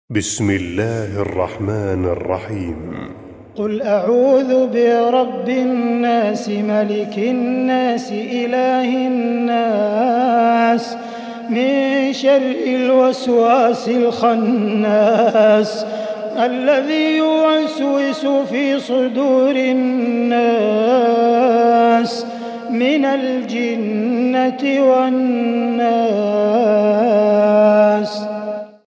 بسم الله الرحمن الرحيم. قل أعوذ برب الناس ملك الناس إله الناس من شر الوسواس الخناس الذي يوسوس في صدور الناس من الجنة والناس.